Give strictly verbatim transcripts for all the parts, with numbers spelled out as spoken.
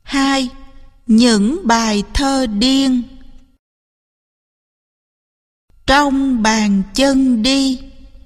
Hai. Những bài thơ điên. Trong bàn chân đi.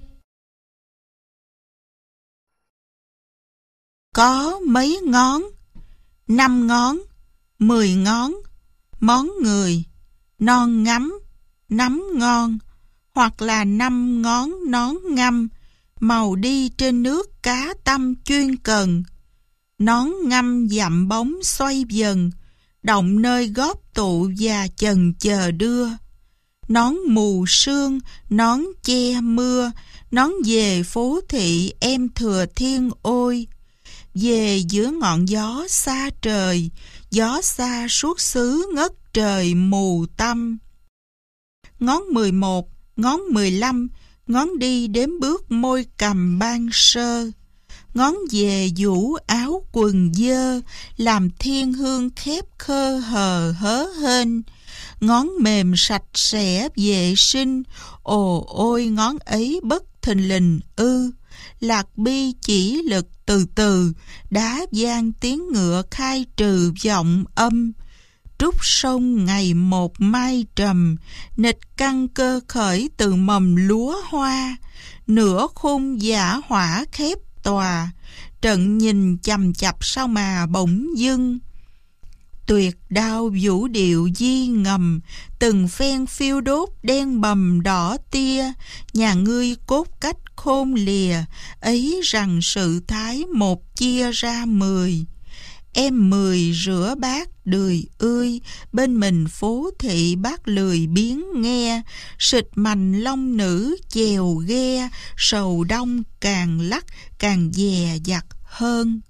Có mấy ngón? Năm ngón, mười ngón, món người, non ngắm, nắm ngon, hoặc là năm ngón nón ngâm, màu đi trên nước cá tăm chuyên cần. Nón ngâm dặm bóng xoay dần, động nơi góp tụ và chần chờ đưa. Nón mù sương, nón che mưa, nón về phố thị em thừa thiên ôi. Về giữa ngọn gió xa trời, gió xa suốt xứ ngất trời mù tăm. Ngón mười một, ngón mười lăm, ngón đi đếm bước môi cầm ban sơ. Ngón về vũ áo quần dơ, làm thiên hương khép khơ hờ hớ hên. Ngón mềm sạch sẽ vệ sinh, ồ ôi ngón ấy bất thình lình ư. Lạc bi chỉ lực từ từ, đá vang tiếng ngựa khai trừ vọng âm. Trúc sông ngày một mai trầm, nịch căn cơ khởi từ mầm lúa hoa. Nửa khung giả hỏa khép tòa, trận nhìn chằm chặp sao mà bỗng dưng. Tuyệt đao vũ điệu di ngầm, từng phen phiêu đốt đen bầm đỏ tia. Nhà ngươi cốt cách khôn lìa, ấy rằng sự thái một chia ra mười. Em mười rửa bát đười ươi, bên mình phố thị bác lười biếng nghe. Xịt mành long nữ chèo ghe, sầu đông càng lắc càng dè dặt hơn.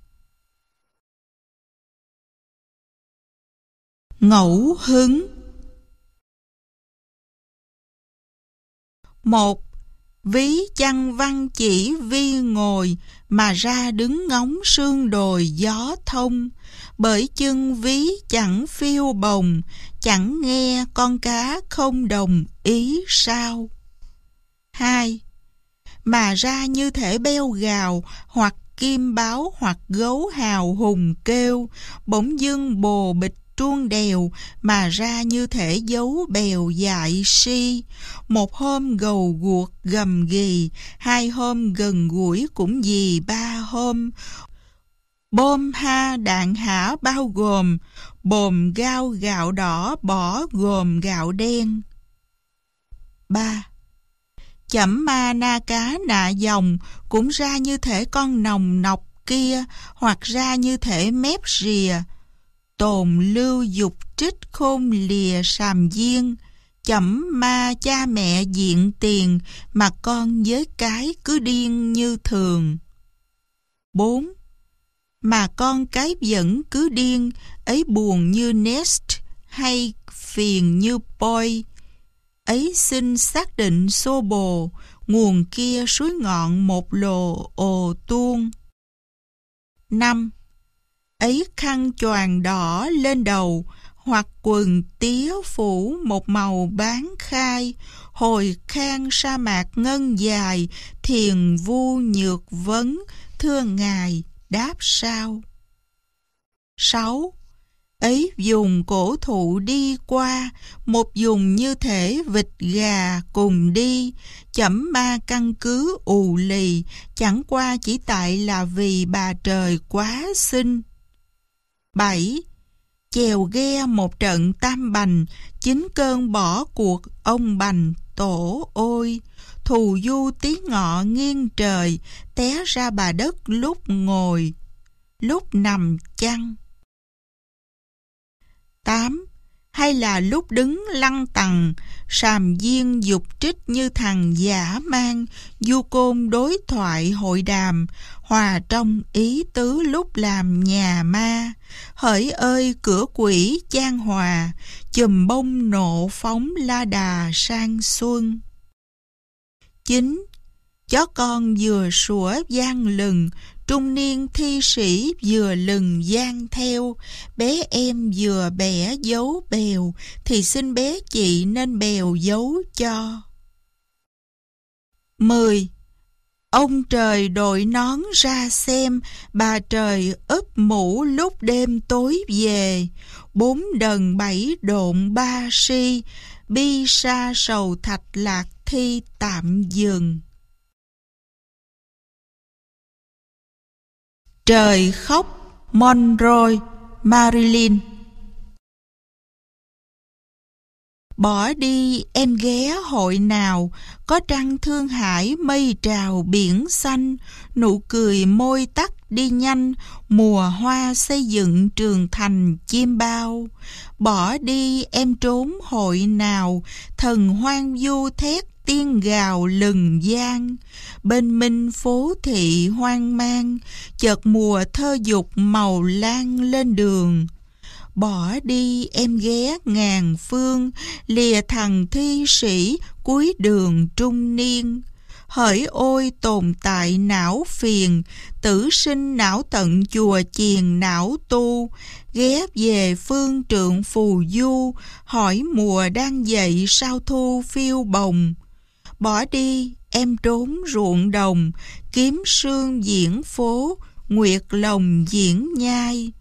Ngẫu hứng. Một. Ví chăng văn chỉ vi ngồi, mà ra đứng ngóng sương đồi gió thông. Bởi chân ví chẳng phiêu bồng, chẳng nghe con cá không đồng ý sao. Hai. Mà ra như thể beo gào, hoặc kim báo hoặc gấu hào hùng kêu. Bỗng dưng bồ bịch truông đèo, mà ra như thể dấu bèo dại si. Một hôm gầu guộc gầm ghì, hai hôm gần gũi cũng vì ba hôm. Bom ha đạn hả bao gồm, bồm gao gạo đỏ bỏ gồm gạo đen. Ba. Chẩm ma na cá nạ dòng, cũng ra như thể con nòng nọc kia, hoặc ra như thể mép rìa. Tồn lưu dục trích khôn lìa sàm diên, chẩm ma cha mẹ diện tiền, mà con với cái cứ điên như thường. Bốn. Mà con cái vẫn cứ điên, ấy buồn như nest, hay phiền như boy. Ấy xin xác định xô bồ, nguồn kia suối ngọn một lồ ồ tuôn. Năm. Ấy khăn choàng đỏ lên đầu, hoặc quần tía phủ một màu bán khai. Hồi khang sa mạc ngân dài, thiền vu nhược vấn, thưa ngài đáp sao. Sáu. Ấy dùng cổ thụ đi qua, một dùng như thể vịt gà cùng đi. Chẩm ma căn cứ ù lì, chẳng qua chỉ tại là vì bà trời quá xinh. Bảy. Chèo ghe một trận tam bành, chính cơn bỏ cuộc ông bành tổ ôi. Thù du tí ngọ nghiêng trời, té ra bà đất lúc ngồi, lúc nằm chăng. Tám. Hay là lúc đứng lăng tằng, sàm diên dục trích như thằng dã man. Du côn đối thoại hội đàm, hòa trong ý tứ lúc làm nhà ma. Hỡi ơi cửa quỷ chan hòa, chùm bông nộ phóng la đà sang xuân. Chín. Chó con vừa sủa vang lừng, trung niên thi sĩ vừa lừng gian theo. Bé em vừa bẻ dấu bèo, thì xin bé chị nên bèo dấu cho. Mười. Ông trời đội nón ra xem, bà trời úp mũ lúc đêm tối về. Bốn đần bảy độn ba si, bi sa sầu thạch lạc thi tạm dừng. Trời khóc, Monroe, Marilyn. Bỏ đi em ghé hội nào, có trăng thương hải mây trào biển xanh, nụ cười môi tắt đi nhanh, mùa hoa xây dựng trường thành chim bao. Bỏ đi em trốn hội nào, thần hoang du thét tiên gào lừng gian. Bên minh phố thị hoang mang, chợt mùa thơ dục màu lan lên đường. Bỏ đi em ghé ngàn phương, lìa thằng thi sĩ cuối đường trung niên. Hỡi ôi tồn tại não phiền, tử sinh não tận chùa chiền não tu. Ghé về phương trượng phù du, hỏi mùa đang dậy sao thu phiêu bồng. Bỏ đi em trốn ruộng đồng, kiếm sương diễn phố, nguyệt lồng diễn nhai.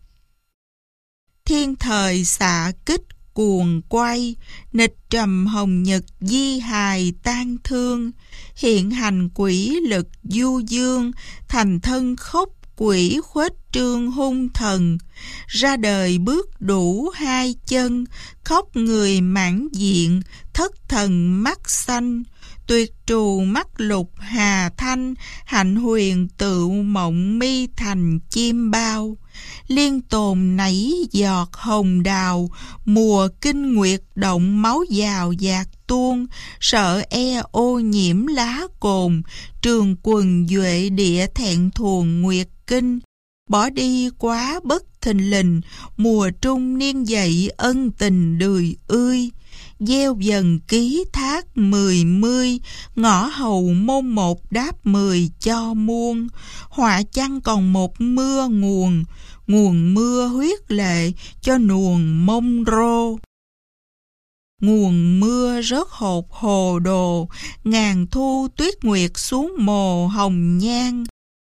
Thiên thời xạ kích cuồng quay, nịch trầm hồng nhật di hài tan thương. Hiện hành quỷ lực du dương, thành thân khốc quỷ khuếch trương hung thần. Ra đời bước đủ hai chân, khóc người mãn diện, thất thần mắt xanh. Tuyệt trù mắt lục hà thanh, hạnh huyền tự mộng mi thành chim bao. Liên tồn nảy giọt hồng đào, mùa kinh nguyệt động máu dào dạt tuôn. Sợ e ô nhiễm lá cồn, trường quần duệ địa thẹn thuồng nguyệt kinh. Bỏ đi quá bất thình lình, mùa trung niên dậy ân tình đười ươi. Gieo dần ký thác mười mươi, ngõ hầu môn một đáp mười cho muôn. Họa chăng còn một mưa nguồn, nguồn mưa huyết lệ cho nuồng Monroe. Nguồn mưa rớt hột hồ đồ, ngàn thu tuyết nguyệt xuống mồ hồng nhan.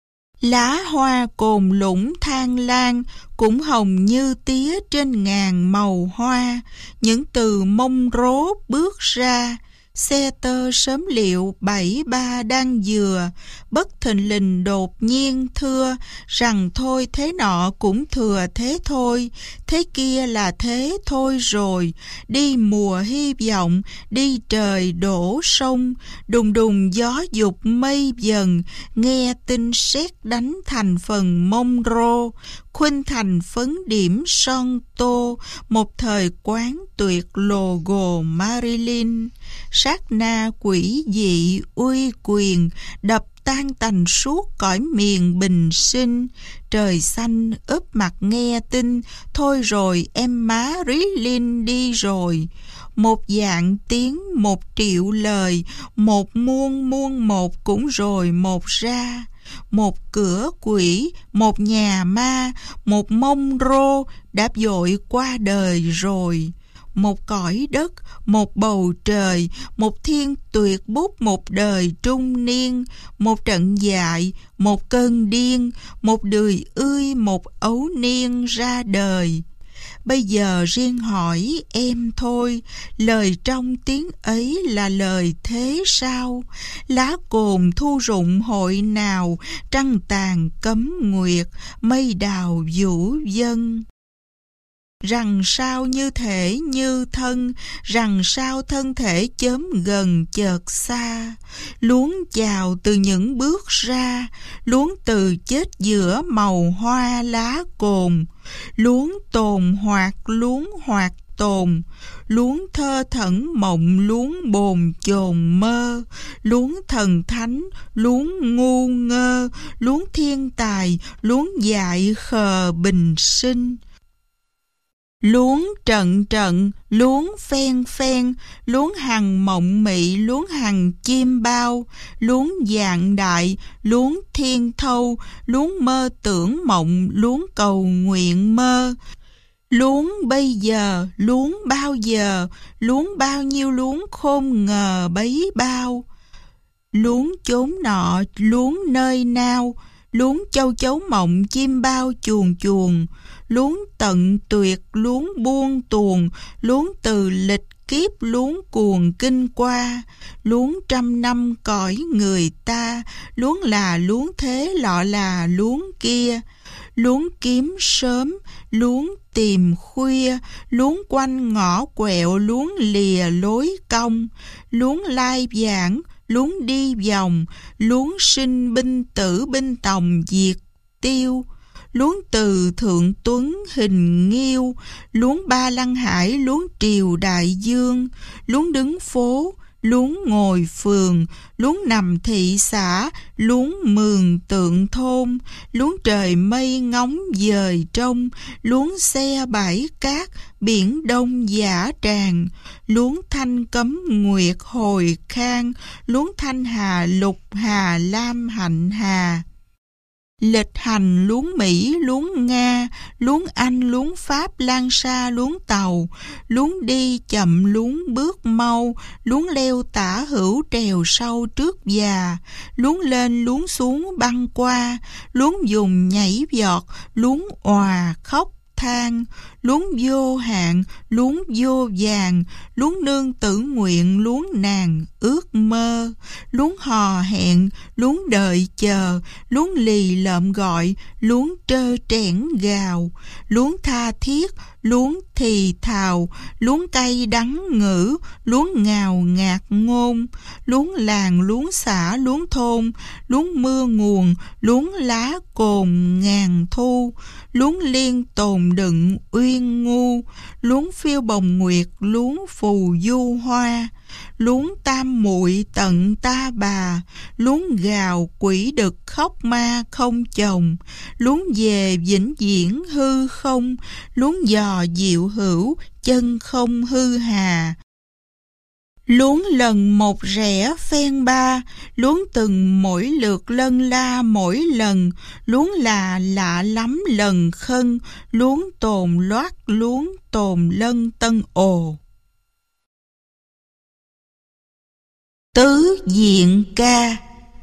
Lá hoa cồn lũng than lan, cũng hồng như tía trên ngàn màu hoa. Những từ mông rố bước ra, xe tơ sớm liệu bảy ba đang dừa. Bất thình lình đột nhiên thưa, rằng thôi thế nọ cũng thừa thế thôi, thế kia là thế thôi rồi. Đi mùa hy vọng, đi trời đổ sông, đùng đùng gió dục mây dần. Nghe tin sét đánh thành phần Monroe, khuynh thành phấn điểm son tô. Một thời quán tuyệt logo Marilyn. Sát na quỷ dị uy quyền, đập tan tành suốt cõi miền bình sinh. Trời xanh úp mặt nghe tin, thôi rồi em má Marilyn đi rồi. Một dạng tiếng một triệu lời, một muôn muôn một cũng rồi một ra. Một cửa quỷ, một nhà ma, một Monroe đã vội qua đời rồi. Một cõi đất, một bầu trời, một thiên tuyệt bút, một đời trung niên. Một trận dại, một cơn điên, một đười ươi, một ấu niên ra đời. Bây giờ riêng hỏi em thôi, lời trong tiếng ấy là lời thế sao? Lá cồn thu rụng hội nào, trăng tàn cấm nguyệt, mây đào vũ dân. Rằng sao như thể như thân, rằng sao thân thể chớm gần chợt xa. Luống chào từ những bước ra, luống từ chết giữa màu hoa lá cồn. Luống tồn hoạt, luống hoạt tồn, luống thơ thẩn mộng, luống bồn chồn mơ. Luống thần thánh, luống ngu ngơ, luống thiên tài, luống dại khờ bình sinh. Luống trận trận, luống phen phen, luống hằng mộng mị, luống hằng chim bao. Luống dạng đại, luống thiên thâu, luống mơ tưởng mộng, luống cầu nguyện mơ. Luống bây giờ, luống bao giờ, luống bao nhiêu luống khôn ngờ bấy bao. luống chốn nọ, luống nơi nào, luống châu chấu mộng, chim bao chuồn chuồn, luống tận tuyệt, luống buông tuồng, luống từ lịch kiếp, luống cuồng kinh qua, luống trăm năm cõi người ta, luống là luống thế, lọ là luống kia, luống kiếm sớm, luống tìm khuya, luống quanh ngõ quẹo, luống lìa lối cong, luống lai giảng, luống đi vòng, luống sinh binh tử binh tòng diệt tiêu, luống từ thượng tuấn hình nghiêu, luống ba lăng hải, luống triều đại dương, luống đứng phố, luống ngồi phường, luống nằm thị xã, luống mường tượng thôn, luống trời mây ngóng dời trông, luống xe bãi cát, biển đông dã tràn, luống thanh cấm nguyệt hồi khang, luống thanh hà lục hà lam hạnh hà. Lịch hành luống Mỹ, luống Nga, luống Anh, luống Pháp, Lan Sa, luống Tàu, luống đi chậm, luống bước mau, luống leo tả hữu trèo sau trước già, luống lên, luống xuống băng qua, luống dùng nhảy giọt, luống òa khóc than, luống vô hạn, luống vô vàng, luống nương tử nguyện, luống nàng ước mơ, luống hò hẹn, luống đợi chờ, luống lì lợm gọi, luống trơ trẽn gào, luống tha thiết, luống thì thào, luống cay đắng ngữ, luống ngào ngạt ngôn, luống làng, luống xã, luống thôn, luống mưa nguồn, luống lá cồn ngàn thu, luống liên tồn đựng uyên ngu, luống phiêu bồng nguyệt, luống phù du hoa, luống tam muội tận ta bà, luống gào quỷ đực khóc ma không chồng, luống về vĩnh viễn hư không, luống dò diệu hữu chân không hư hà. Luống lần một rẽ phen ba, luống từng mỗi lượt lân la mỗi lần, luống là lạ lắm lần khân, luống tồn loát, luống tồn lân tân ồ. Tứ diện ca.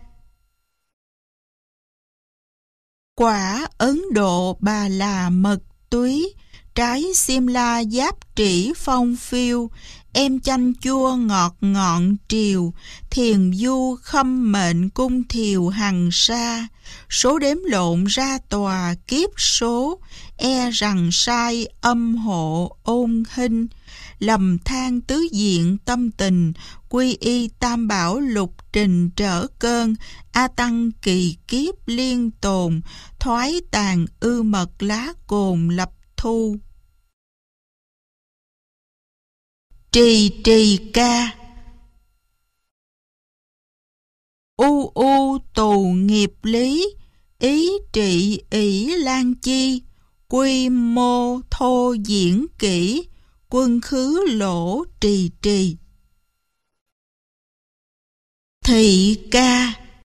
Quả Ấn Độ bà là mật túy, trái Simla giáp trĩ phong phiêu, em chanh chua ngọt ngọn triều, thiền du khâm mệnh cung thiều hằng sa, số đếm lộn ra tòa kiếp số, e rằng sai âm hộ ôn hình, lầm than tứ diện tâm tình, quy y tam bảo lục trình trở cơn, a tăng kỳ kiếp liên tồn, thoái tàn ư mật lá cồn lập thu. Trì trì ca. U u tù nghiệp lý, ý trị ỷ lan chi, quy mô thô diễn kỹ, quân khứ lỗ trì trì. Thị ca.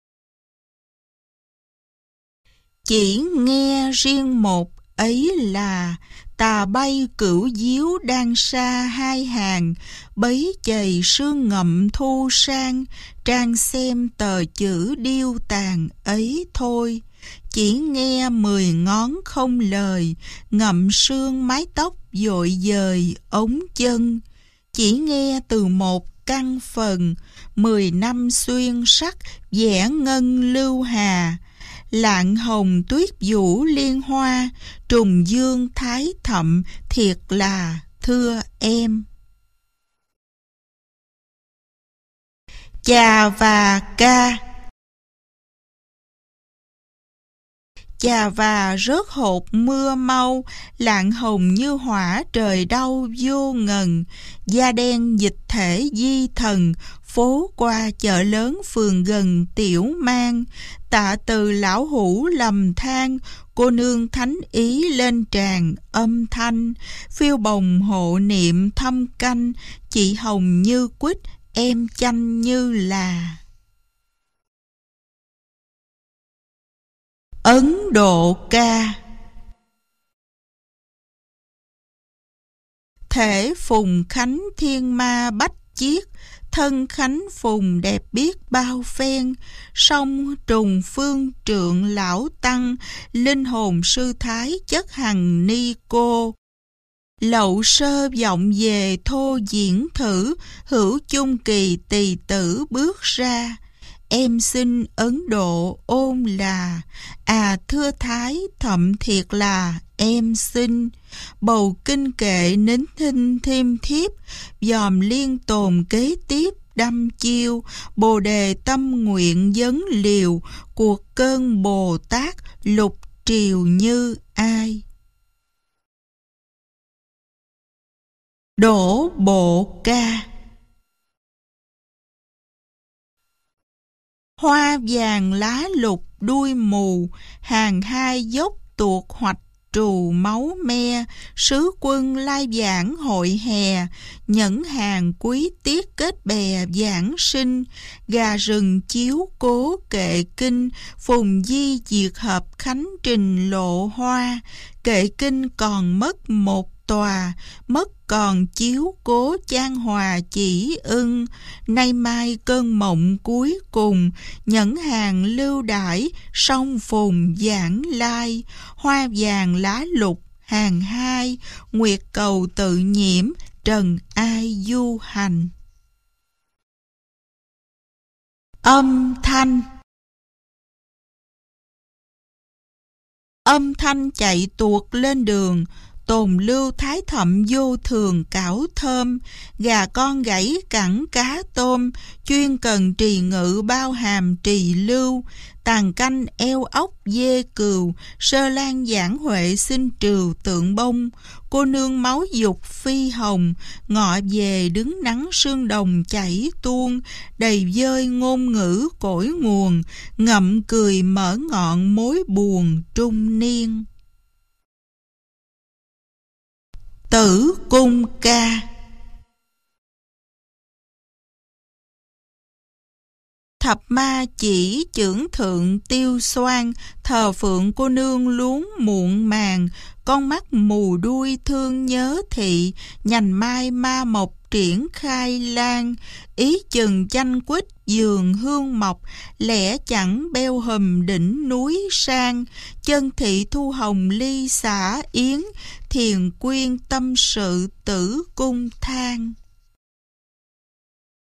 Chỉ nghe riêng một ấy là, tà bay cửu diếu đang xa hai hàng, bấy chày sương ngậm thu sang, trang xem tờ chữ điêu tàn ấy thôi. Chỉ nghe mười ngón không lời, ngậm sương mái tóc dội dời ống chân. Chỉ nghe từ một căn phần, mười năm xuyên sắc vẽ ngân lưu hà. Lạng hồng tuyết vũ liên hoa, trùng dương thái thậm thiệt là thưa em. Chà và ca. Chà và rớt hột mưa mau, lạng hồng như hỏa trời đau vô ngần, da đen dịch thể di thần, phố qua chợ lớn phường gần tiểu mang, tạ từ lão hủ lầm than, cô nương thánh ý lên tràn âm thanh, phiêu bồng hộ niệm thâm canh, chị hồng như quýt, em chanh như là. Ấn Độ ca. Thể phùng khánh thiên ma bách chiết, thân khánh phùng đẹp biết bao phen, song trùng phương trượng lão tăng, linh hồn sư thái chất hằng ni cô. Lậu sơ vọng về thô diễn thử, hữu chung kỳ tỳ tử bước ra. Em xin Ấn Độ ôn là, à thưa Thái thậm thiệt là em xin. Bầu kinh kệ nín thinh thêm thiếp, dòm liên tồn kế tiếp đâm chiêu. Bồ đề tâm nguyện vấn liều, cuộc cơn Bồ Tát lục triều như ai. Đổ bộ ca. Hoa vàng lá lục đuôi mù, hàng hai dốc tuột hoạch trù máu me. Sứ quân lai giảng hội hè, nhẫn hàng quý tiết kết bè giảng sinh. Gà rừng chiếu cố kệ kinh, phùng di diệt hợp khánh trình lộ hoa. Kệ kinh còn mất một tòa, mất còn chiếu cố chan hòa chỉ ưng. Nay mai cơn mộng cuối cùng, nhẫn hàng lưu đãi song phùng giảng lai. Hoa vàng lá lục hàng hai, nguyệt cầu tự nhiễm trần ai du hành. Âm thanh. Âm thanh chạy tuột lên đường, tồn lưu thái thậm vô thường cảo thơm. Gà con gãy cẳng cá tôm, chuyên cần trì ngự bao hàm trì lưu. Tàn canh eo ốc dê cừu, sơ lan giảng huệ xin trừu tượng bông. Cô nương máu dục phi hồng, ngọ về đứng nắng sương đồng chảy tuôn. Đầy vơi ngôn ngữ cội nguồn, ngậm cười mở ngọn mối buồn trung niên. Tử cung ca. Thập ma chỉ chưởng thượng tiêu xoan, thờ phượng cô nương luống muộn màng. Con mắt mù đuôi thương nhớ thị, nhành mai ma mộc triển khai lan. Ý chừng chanh quýt giường hương mọc, lẽ chẳng beo hùm đỉnh núi sang. Chân thị thu hồng ly xả yến, thiền quyên tâm sự tử cung than.